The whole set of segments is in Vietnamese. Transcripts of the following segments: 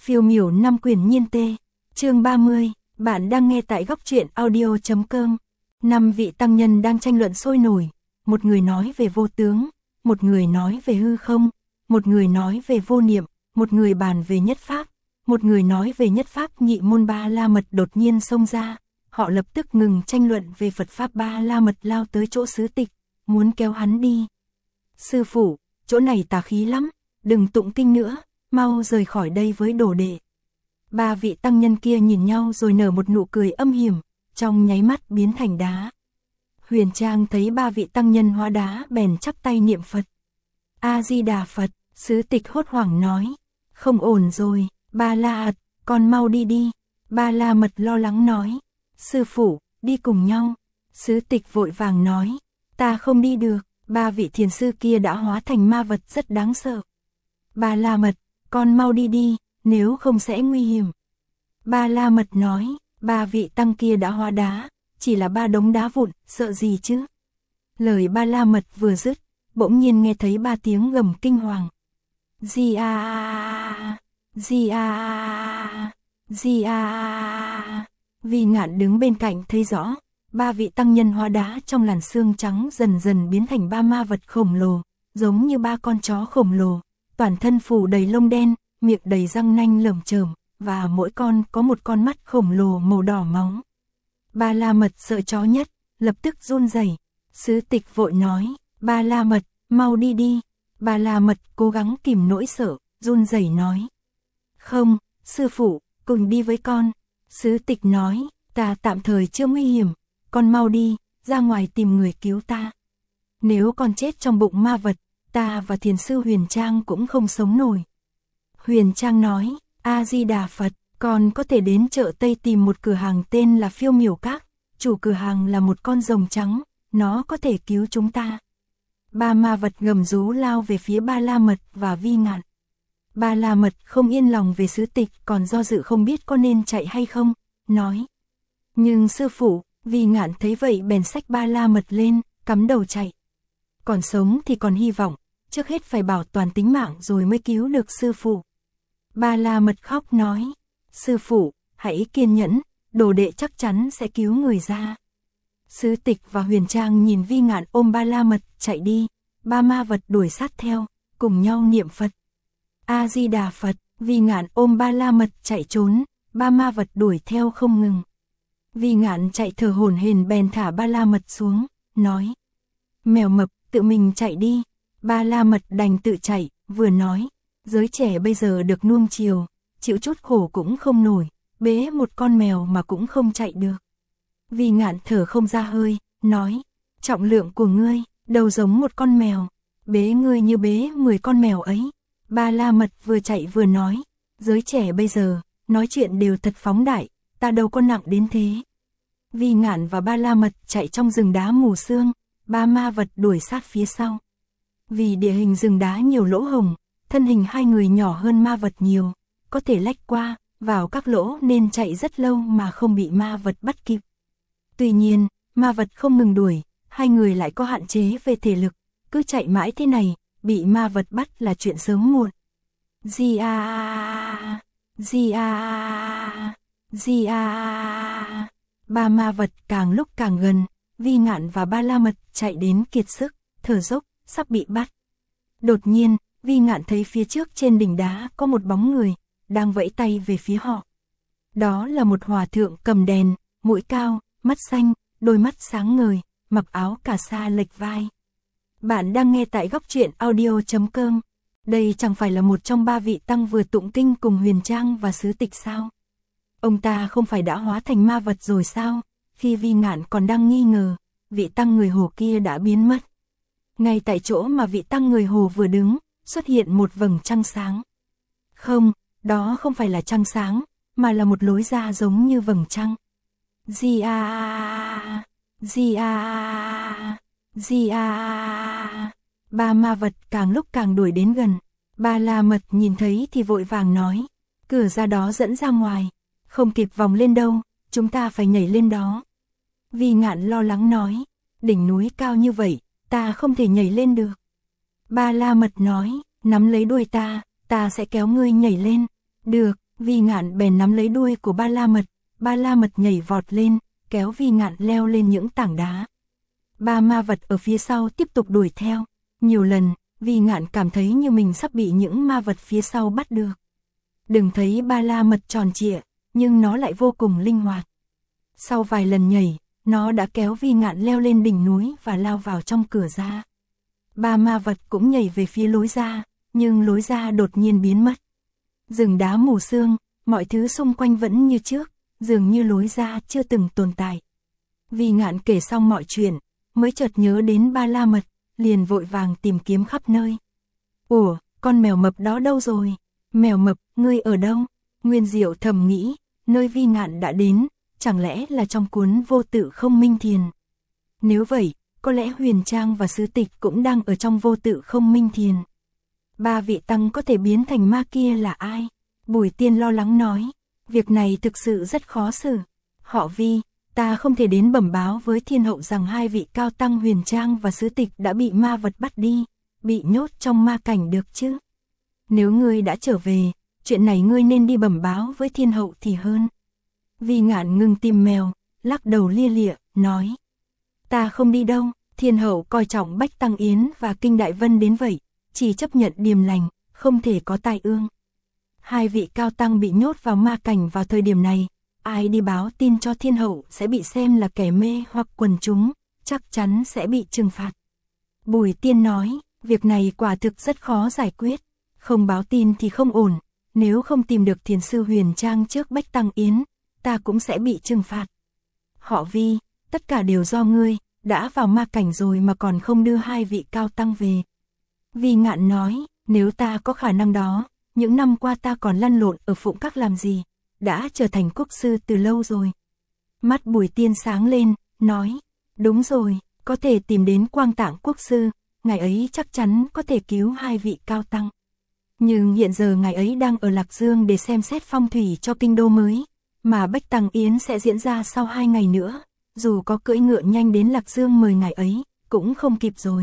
Phiêu miểu năm quyển nhiên tê. Chương 30, bạn đang nghe tại góc truyện audio.com. 5 vị tăng nhân đang tranh luận sôi nổi, một người nói về vô tướng, một người nói về hư không, một người nói về vô niệm, một người bàn về nhất pháp, một người nói về nhất pháp. Nhị môn Ba La Mật đột nhiên xông ra, họ lập tức ngừng tranh luận về Phật pháp. Ba La Mật lao tới chỗ Sứ Tịch, muốn kéo hắn đi. Sư phụ, chỗ này tà khí lắm, đừng tụng kinh nữa, mau rời khỏi đây với đồ đệ. Ba vị tăng nhân kia nhìn nhau rồi nở một nụ cười âm hiểm, trong nháy mắt biến thành đá. Huyền Trang thấy ba vị tăng nhân hóa đá bèn chắp tay niệm Phật. A-di-đà Phật. Sứ Tịch hốt hoảng nói, không ổn rồi, Ba La Ật, con mau đi đi. Ba La Mật lo lắng nói, sư phụ, đi cùng nhau. Sứ Tịch vội vàng nói, ta không đi được. Ba vị thiền sư kia đã hóa thành ma vật rất đáng sợ. Ba La Mật, con mau đi đi, nếu không sẽ nguy hiểm. Ba La Mật nói, ba vị tăng kia đã hóa đá, chỉ là ba đống đá vụn, sợ gì chứ. Lời Ba La Mật vừa dứt, bỗng nhiên nghe thấy ba tiếng gầm kinh hoàng. Di a, Di a, Di a. Vi Ngạn đứng bên cạnh thấy rõ, ba vị tăng nhân hóa đá trong làn xương trắng dần dần biến thành ba ma vật khổng lồ, giống như ba con chó khổng lồ, toàn thân phủ đầy lông đen, miệng đầy răng nanh lởm chởm, và mỗi con có một con mắt khổng lồ màu đỏ máu. Ba La Mật sợ chó nhất, lập tức run rẩy. Sứ Tịch vội nói, Ba La Mật, mau đi đi. Ba La Mật cố gắng kìm nỗi sợ, run rẩy nói, không, sư phụ, cùng đi với con. Sứ Tịch nói, ta tạm thời chưa nguy hiểm, con mau đi, ra ngoài tìm người cứu ta. Nếu con chết trong bụng ma vật, ta và thiền sư Huyền Trang cũng không sống nổi. Huyền Trang nói, A-di-đà Phật, con có thể đến chợ Tây tìm một cửa hàng tên là Phiêu Miểu Các, chủ cửa hàng là một con rồng trắng, nó có thể cứu chúng ta. Ba ma vật gầm rú lao về phía Ba La Mật và Vi Ngạn. Ba La Mật không yên lòng về Sứ Tịch, còn do dự không biết có nên chạy hay không, nói, nhưng sư phụ. Vi Ngạn thấy vậy bèn xách Ba La Mật lên, cắm đầu chạy. Còn sống thì còn hy vọng, trước hết phải bảo toàn tính mạng rồi mới cứu được sư phụ. Ba La Mật khóc nói, sư phụ, hãy kiên nhẫn, đồ đệ chắc chắn sẽ cứu người ra. Sứ Tịch và Huyền Trang nhìn Vi Ngạn ôm Ba La Mật chạy đi, ba ma vật đuổi sát theo, cùng nhau niệm Phật. A-di-đà Phật. Vi Ngạn ôm Ba La Mật chạy trốn, ba ma vật đuổi theo không ngừng. Vi Ngạn chạy thở hổn hển bèn thả Ba La Mật xuống, nói, mèo mập, tự mình chạy đi. Ba La Mật đành tự chạy, vừa nói, giới trẻ bây giờ được nuông chiều, chịu chút khổ cũng không nổi, bế một con mèo mà cũng không chạy được. Vi Ngạn thở không ra hơi, nói, trọng lượng của ngươi, đâu giống một con mèo, bế ngươi như bế 10 con mèo ấy. Ba La Mật vừa chạy vừa nói, giới trẻ bây giờ, nói chuyện đều thật phóng đại, ta đâu có nặng đến thế. Vi Ngạn và Ba La Mật chạy trong rừng đá mù sương, ba ma vật đuổi sát phía sau. Vì địa hình rừng đá nhiều lỗ hổng, thân hình hai người nhỏ hơn ma vật nhiều, có thể lách qua, vào các lỗ nên chạy rất lâu mà không bị ma vật bắt kịp. Tuy nhiên, ma vật không ngừng đuổi, hai người lại có hạn chế về thể lực, cứ chạy mãi thế này, bị ma vật bắt là chuyện sớm muộn. Di a, Di a, Di a. Ba ma vật càng lúc càng gần, Vi Ngạn và Ba La Mật chạy đến kiệt sức, thở dốc, sắp bị bắt. Đột nhiên, Vi Ngạn thấy phía trước trên đỉnh đá có một bóng người, đang vẫy tay về phía họ. Đó là một hòa thượng cầm đèn, mũi cao, mắt xanh, đôi mắt sáng ngời, mặc áo cà sa lệch vai. Bạn đang nghe tại góc truyện audio.com. Đây chẳng phải là một trong ba vị tăng vừa tụng kinh cùng Huyền Trang và Sứ Tịch sao? Ông ta không phải đã hóa thành ma vật rồi sao? Khi Vi Ngạn còn đang nghi ngờ, vị tăng người Hồ kia đã biến mất. Ngay tại chỗ mà vị tăng người Hồ vừa đứng, xuất hiện một vầng trăng sáng. Không, đó không phải là trăng sáng, mà là một lối ra giống như vầng trăng. Di a, Di a, Di a. Ba ma vật càng lúc càng đuổi đến gần. Ba La Mật nhìn thấy thì vội vàng nói, cửa ra đó dẫn ra ngoài, không kịp vòng lên đâu, chúng ta phải nhảy lên đó. Vi Ngạn lo lắng nói, đỉnh núi cao như vậy, ta không thể nhảy lên được. Ba La Mật nói, nắm lấy đuôi ta sẽ kéo ngươi nhảy lên. Được, Vi Ngạn bèn nắm lấy đuôi của Ba La Mật nhảy vọt lên, kéo Vi Ngạn leo lên những tảng đá. Ba ma vật ở phía sau tiếp tục đuổi theo. Nhiều lần, Vi Ngạn cảm thấy như mình sắp bị những ma vật phía sau bắt được. Đừng thấy Ba La Mật tròn trịa, nhưng nó lại vô cùng linh hoạt. Sau vài lần nhảy, nó đã kéo Vi Ngạn leo lên đỉnh núi và lao vào trong cửa ra. Ba ma vật cũng nhảy về phía lối ra, nhưng lối ra đột nhiên biến mất. Rừng đá mù sương, mọi thứ xung quanh vẫn như trước, dường như lối ra chưa từng tồn tại. Vi Ngạn kể xong mọi chuyện, mới chợt nhớ đến Ba La Mật, liền vội vàng tìm kiếm khắp nơi. Ủa, con mèo mập đó đâu rồi? Mèo mập, ngươi ở đâu? Nguyên Diệu thầm nghĩ, nơi Vi Ngạn đã đến, chẳng lẽ là trong cuốn Vô Tự Không Minh Thiền? Nếu vậy, có lẽ Huyền Trang và Sứ Tịch cũng đang ở trong Vô Tự Không Minh Thiền. Ba vị tăng có thể biến thành ma kia là ai? Bùi Tiên lo lắng nói, việc này thực sự rất khó xử. Họ Vi, ta không thể đến bẩm báo với thiên hậu rằng hai vị cao tăng Huyền Trang và Sứ Tịch đã bị ma vật bắt đi, bị nhốt trong ma cảnh được chứ? Nếu ngươi đã trở về, chuyện này ngươi nên đi bẩm báo với thiên hậu thì hơn. Vi Ngạn ngừng tìm mèo, lắc đầu lia lịa, nói, ta không đi đâu, thiên hậu coi trọng Bách Tăng Yến và Kinh Đại Vân đến vậy, chỉ chấp nhận điềm lành, không thể có tai ương. Hai vị cao tăng bị nhốt vào ma cảnh vào thời điểm này, ai đi báo tin cho thiên hậu sẽ bị xem là kẻ mê hoặc quần chúng, chắc chắn sẽ bị trừng phạt. Bùi Tiên nói, việc này quả thực rất khó giải quyết, không báo tin thì không ổn, nếu không tìm được thiền sư Huyền Trang trước Bách Tăng Yến, ta cũng sẽ bị trừng phạt. Họ Vi, tất cả đều do ngươi, đã vào ma cảnh rồi mà còn không đưa hai vị cao tăng về. Vi Ngạn nói, nếu ta có khả năng đó, những năm qua ta còn lăn lộn ở Phụng Các làm gì, đã trở thành quốc sư từ lâu rồi. Mắt Bùi Tiên sáng lên, nói, đúng rồi, có thể tìm đến Quang Tạng quốc sư, ngài ấy chắc chắn có thể cứu hai vị cao tăng. Nhưng hiện giờ ngài ấy đang ở Lạc Dương để xem xét phong thủy cho kinh đô mới, mà Bách Tăng Yến sẽ diễn ra sau 2 ngày nữa, dù có cưỡi ngựa nhanh đến Lạc Dương mời ngài ấy, cũng không kịp rồi.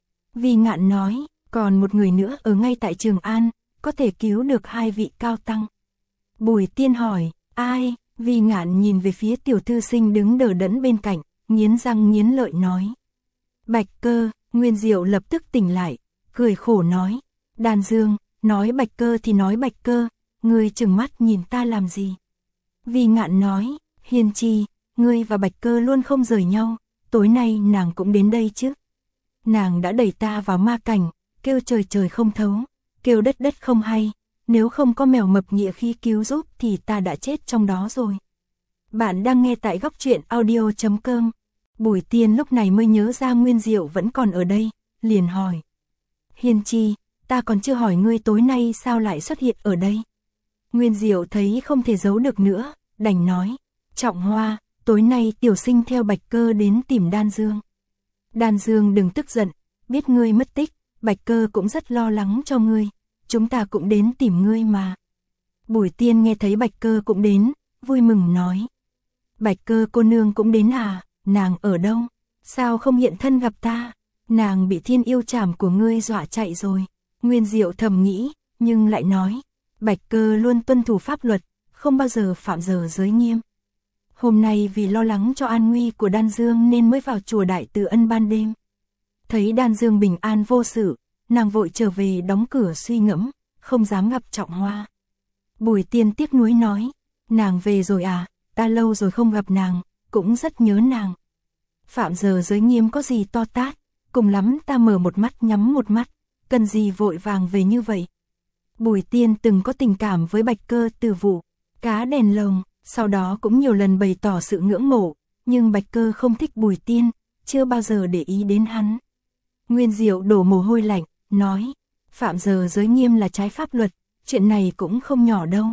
Vi Ngạn nói, còn một người nữa ở ngay tại Trường An, có thể cứu được hai vị cao tăng. Bùi Tiên hỏi, ai? Vi Ngạn nhìn về phía tiểu thư sinh đứng đờ đẫn bên cạnh, nghiến răng nghiến lợi nói. Bạch Cơ. Nguyên Diệu lập tức tỉnh lại, cười khổ nói, Đan Dương, nói Bạch Cơ thì nói Bạch Cơ, ngươi trừng mắt nhìn ta làm gì? Vi Ngạn nói, Hiên Chi, ngươi và Bạch Cơ luôn không rời nhau, tối nay nàng cũng đến đây chứ. Nàng đã đẩy ta vào ma cảnh, kêu trời trời không thấu, kêu đất đất không hay, nếu không có mèo mập nghĩa khí cứu giúp thì ta đã chết trong đó rồi. Bạn đang nghe tại Góc Truyện Audio.com. Bùi Tiên lúc này mới nhớ ra Nguyên Diệu vẫn còn ở đây, liền hỏi. Hiên Chi, ta còn chưa hỏi ngươi tối nay sao lại xuất hiện ở đây. Nguyên Diệu thấy không thể giấu được nữa, đành nói. Trọng Hoa, tối nay tiểu sinh theo Bạch Cơ đến tìm Đan Dương. Đan Dương đừng tức giận, biết ngươi mất tích, Bạch Cơ cũng rất lo lắng cho ngươi, chúng ta cũng đến tìm ngươi mà. Bùi Tiên nghe thấy Bạch Cơ cũng đến, vui mừng nói. Bạch Cơ cô nương cũng đến à? Nàng ở đâu? Sao không hiện thân gặp ta? Nàng bị thiên yêu trảm của ngươi dọa chạy rồi. Nguyên Diệu thầm nghĩ, nhưng lại nói, Bạch Cơ luôn tuân thủ pháp luật, không bao giờ phạm giờ giới nghiêm. Hôm nay vì lo lắng cho an nguy của Đan Dương nên mới vào chùa Đại Từ Ân ban đêm. Thấy Đan Dương bình an vô sự, nàng vội trở về đóng cửa suy ngẫm, không dám gặp Trọng Hoa. Bùi Tiên tiếc nuối nói, nàng về rồi à, ta lâu rồi không gặp nàng, cũng rất nhớ nàng. Phạm giờ giới nghiêm có gì to tát, cùng lắm ta mở một mắt nhắm một mắt, cần gì vội vàng về như vậy. Bùi Tiên từng có tình cảm với Bạch Cơ từ vụ cá đèn lồng, sau đó cũng nhiều lần bày tỏ sự ngưỡng mộ, nhưng Bạch Cơ không thích Bùi Tiên, chưa bao giờ để ý đến hắn. Nguyên Diệu đổ mồ hôi lạnh, nói, phạm giờ giới nghiêm là trái pháp luật, chuyện này cũng không nhỏ đâu.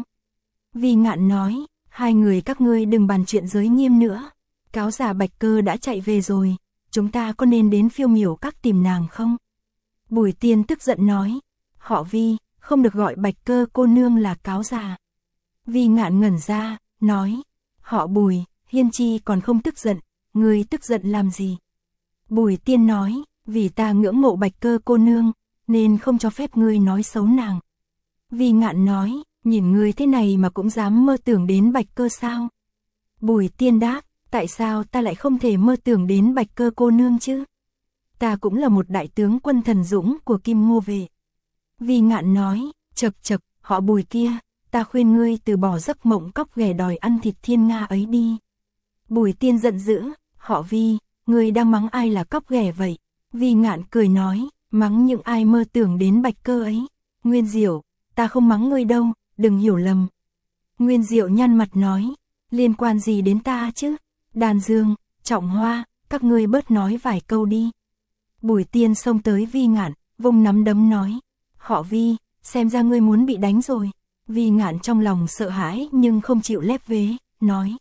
Vi Ngạn nói, hai người các ngươi đừng bàn chuyện giới nghiêm nữa, cáo giả Bạch Cơ đã chạy về rồi, chúng ta có nên đến Phiêu Miểu Các tìm nàng không? Bùi Tiên tức giận nói, họ Vi, không được gọi Bạch Cơ cô nương là cáo giả. Vi Ngạn ngẩn ra, nói, họ Bùi, Hiên Chi còn không tức giận, ngươi tức giận làm gì? Bùi Tiên nói, vì ta ngưỡng mộ Bạch Cơ cô nương, nên không cho phép ngươi nói xấu nàng. Vi Ngạn nói, Nhìn ngươi thế này mà cũng dám mơ tưởng đến Bạch Cơ sao? Bùi Tiên đáp, tại sao ta lại không thể mơ tưởng đến Bạch Cơ cô nương chứ? Ta cũng là một đại tướng quân thần dũng của Kim Ngô vệ. Vi Ngạn nói, chậc chậc, họ Bùi kia, ta khuyên ngươi từ bỏ giấc mộng cóc ghẻ đòi ăn thịt thiên nga ấy đi. Bùi Tiên giận dữ, họ Vi, ngươi đang mắng ai là cóc ghẻ vậy? Vi Ngạn cười nói, mắng những ai mơ tưởng đến Bạch Cơ ấy. Nguyên Diệu, ta không mắng ngươi đâu, đừng hiểu lầm. Nguyên Diệu nhăn mặt nói, liên quan gì đến ta chứ? Đàn Dương, Trọng Hoa, các ngươi bớt nói vài câu đi. Bùi Tiên xông tới Vi Ngạn, vung nắm đấm nói, họ Vi, xem ra ngươi muốn bị đánh rồi. Vi Ngạn trong lòng sợ hãi nhưng không chịu lép vế, nói,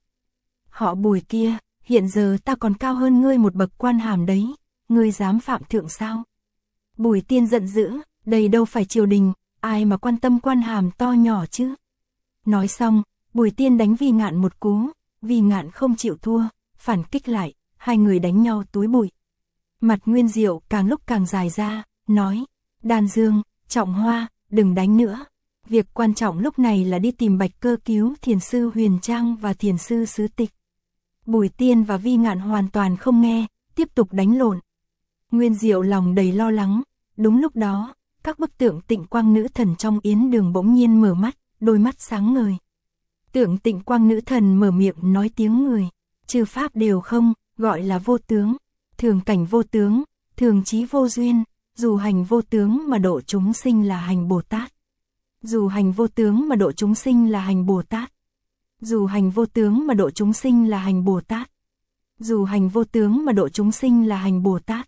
họ Bùi kia, hiện giờ ta còn cao hơn ngươi một bậc quan hàm đấy, ngươi dám phạm thượng sao? Bùi Tiên giận dữ, đây đâu phải triều đình, ai mà quan tâm quan hàm to nhỏ chứ? Nói xong, Bùi Tiên đánh Vi Ngạn một cú, Vi Ngạn không chịu thua, phản kích lại, hai người đánh nhau túi bụi. Mặt Nguyên Diệu càng lúc càng dài ra, nói, Đàn Dương, Trọng Hoa, đừng đánh nữa. Việc quan trọng lúc này là đi tìm Bạch Cơ cứu thiền sư Huyền Trang và thiền sư Sứ Tịch. Bùi Tiên và Vi Ngạn hoàn toàn không nghe, tiếp tục đánh lộn. Nguyên Diệu lòng đầy lo lắng, đúng lúc đó, các bức tượng Tịnh Quang Nữ Thần trong yến đường bỗng nhiên mở mắt, đôi mắt sáng ngời. Tượng Tịnh Quang Nữ Thần mở miệng nói tiếng người, chư pháp đều không, gọi là vô tướng, thường cảnh vô tướng, thường chí vô duyên, dù hành vô tướng mà độ chúng sinh là hành Bồ Tát. Dù hành vô tướng mà độ chúng sinh là hành Bồ Tát. Dù hành vô tướng mà độ chúng sinh là hành Bồ Tát. Dù hành vô tướng mà độ chúng sinh là hành Bồ Tát.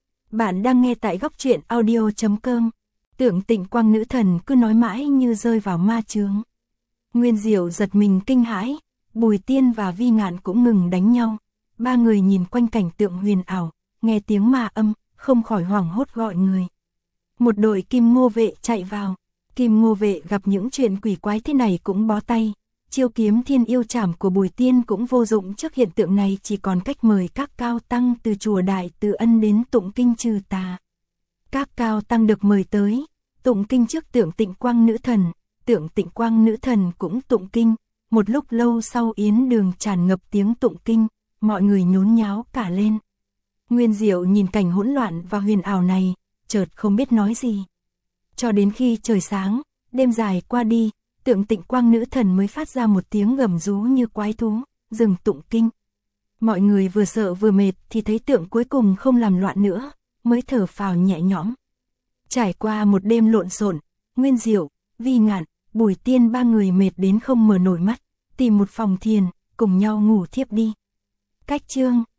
Bạn đang nghe tại góc truyện audio.com. Tượng Tịnh Quang Nữ Thần cứ nói mãi như rơi vào ma chướng. Nguyên Diệu giật mình kinh hãi, Bùi Tiên và Vi Ngạn cũng ngừng đánh nhau. Ba người nhìn quanh cảnh tượng huyền ảo, nghe tiếng ma âm, không khỏi hoảng hốt gọi người. Một đội Kim Ngô vệ chạy vào. Kim Ngô vệ gặp những chuyện quỷ quái thế này cũng bó tay. Chiêu kiếm thiên yêu trảm của Bùi Tiên cũng vô dụng trước hiện tượng này, chỉ còn cách mời các cao tăng từ chùa Đại Từ Ân đến tụng kinh trừ tà. Các cao tăng được mời tới, tụng kinh trước tượng Tịnh Quang Nữ Thần, tượng Tịnh Quang Nữ Thần cũng tụng kinh. Một lúc lâu sau yến đường tràn ngập tiếng tụng kinh, mọi người nhốn nháo cả lên. Nguyên Diệu nhìn cảnh hỗn loạn và huyền ảo này, chợt không biết nói gì. Cho đến khi trời sáng, đêm dài qua đi, tượng Tịnh Quang Nữ Thần mới phát ra một tiếng gầm rú như quái thú, dừng tụng kinh. Mọi người vừa sợ vừa mệt thì thấy tượng cuối cùng không làm loạn nữa, mới thở phào nhẹ nhõm. Trải qua một đêm lộn xộn, Nguyên Diệu, Vi Ngạn, Bùi Tiên ba người mệt đến không mở nổi mắt, tìm một phòng thiền, cùng nhau ngủ thiếp đi. Cách chương